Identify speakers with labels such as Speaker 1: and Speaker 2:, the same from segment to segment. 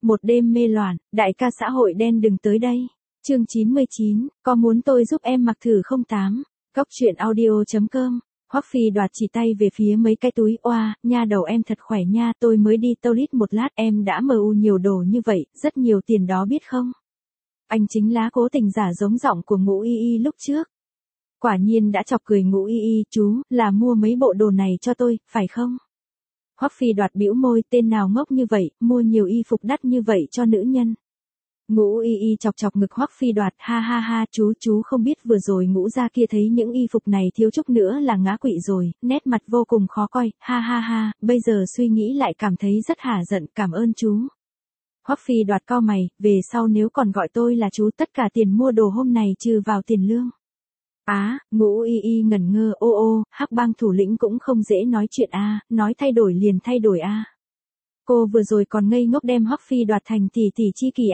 Speaker 1: một đêm mê loạn, đại ca xã hội đen đừng tới đây. Chương 99, có muốn tôi giúp em mặc thử không 8. Góc truyện audio.com. Hoắc Phi Đoạt chỉ tay về phía mấy cái túi, oa, nha đầu em thật khỏe nha, tôi mới đi toilet một lát em đã MU nhiều đồ như vậy, rất nhiều tiền đó biết không? Anh chính lá cố tình giả giống giọng của Ngũ Y Y lúc trước. Quả nhiên đã chọc cười Ngũ Y Y, chú, là mua mấy bộ đồ này cho tôi, phải không? Hoắc Phi Đoạt bĩu môi, tên nào ngốc như vậy, mua nhiều y phục đắt như vậy cho nữ nhân. Ngũ Y Y chọc chọc ngực Hoắc Phi Đoạt, ha ha ha, chú không biết vừa rồi Ngũ gia kia thấy những y phục này thiếu chút nữa là ngã quỵ rồi, nét mặt vô cùng khó coi, ha ha ha, bây giờ suy nghĩ lại cảm thấy rất hả giận, cảm ơn chú. Hoắc Phi Đoạt cau mày, về sau nếu còn gọi tôi là chú tất cả tiền mua đồ hôm này trừ vào tiền lương. Ngũ Y Y ngẩn ngơ, ô, Hắc Bang thủ lĩnh cũng không dễ nói chuyện nói thay đổi liền thay đổi Cô vừa rồi còn ngây ngốc đem Hoắc Phi Đoạt thành tỷ tỷ chi kỷ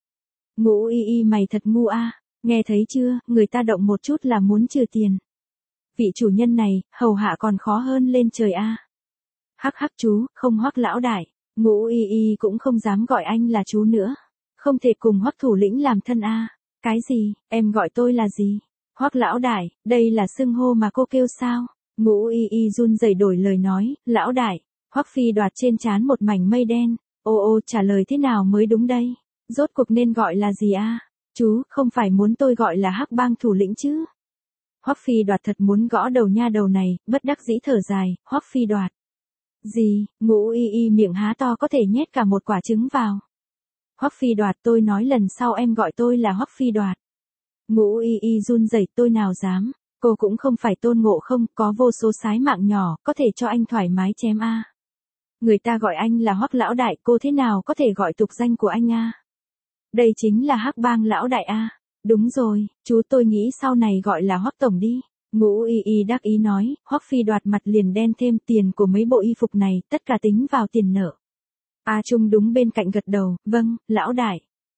Speaker 1: Ngũ Y Y mày thật ngu nghe thấy chưa, người ta động một chút là muốn trừ tiền. Vị chủ nhân này, hầu hạ còn khó hơn lên trời Hắc hắc chú, không Hoắc lão đại, Ngũ Y Y cũng không dám gọi anh là chú nữa. Không thể cùng Hoắc thủ lĩnh làm thân Cái gì, em gọi tôi là gì? Hoắc lão đại, đây là xưng hô mà cô kêu sao? Ngũ Y Y run rẩy đổi lời nói, lão đại. Hoắc Phi Đoạt trên trán một mảnh mây đen, ô trả lời thế nào mới đúng đây? Rốt cuộc nên gọi là gì Chú, không phải muốn tôi gọi là Hắc Bang thủ lĩnh chứ? Hoắc Phi Đoạt thật muốn gõ đầu nha đầu này, bất đắc dĩ thở dài, Hoắc Phi Đoạt. Gì, Ngũ Y Y miệng há to có thể nhét cả một quả trứng vào. Hoắc Phi Đoạt, tôi nói lần sau em gọi tôi là Hoắc Phi Đoạt. Ngũ Y Y run rẩy, tôi nào dám, cô cũng không phải Tôn Ngộ Không, có vô số sái mạng nhỏ, có thể cho anh thoải mái chém Người ta gọi anh là Hoắc lão đại, cô thế nào có thể gọi tục danh của anh Đây chính là Hắc Bang lão đại Đúng rồi, chú tôi nghĩ sau này gọi là Hoắc tổng đi. Ngũ Y Y đắc ý nói, Hoắc Phi Đoạt mặt liền đen thêm, tiền của mấy bộ y phục này, tất cả tính vào tiền nợ. Trung đúng bên cạnh gật đầu, vâng, lão đại.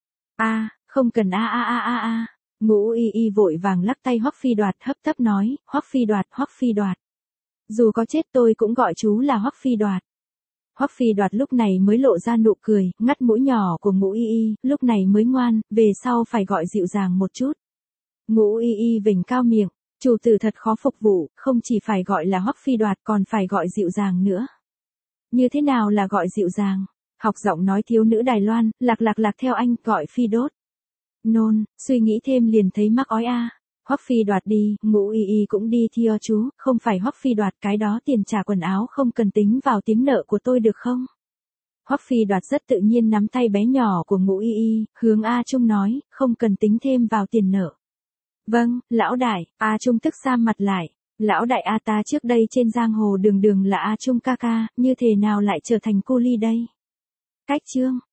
Speaker 1: Không cần Ngũ Y Y vội vàng lắc tay Hoắc Phi Đoạt, hấp tấp nói, Hoắc Phi Đoạt. Dù có chết tôi cũng gọi chú là Hoắc Phi Đoạt. Hoắc Phi Đoạt lúc này mới lộ ra nụ cười, ngắt mũi nhỏ của Ngũ Y Y, lúc này mới ngoan, về sau phải gọi dịu dàng một chút. Ngũ Y Y vểnh cao miệng, chủ tử thật khó phục vụ, không chỉ phải gọi là Hoắc Phi Đoạt còn phải gọi dịu dàng nữa. Như thế nào là gọi dịu dàng? Học giọng nói thiếu nữ Đài Loan, lạc theo anh, gọi Phi Đốt. Nôn, suy nghĩ thêm liền thấy mắc ói Hoắc Phi Đoạt đi, Ngũ Y Y cũng đi theo chú, không phải Hoắc Phi Đoạt, cái đó tiền trả quần áo không cần tính vào tiếng nợ của tôi được không? Hoắc Phi Đoạt rất tự nhiên nắm tay bé nhỏ của Ngũ Y Y, hướng Trung nói, không cần tính thêm vào tiền nợ. Vâng, lão đại, Trung tức sam mặt lại, lão đại ta trước đây trên giang hồ đường là Trung ca ca, như thế nào lại trở thành cu ly đây? Cách chương.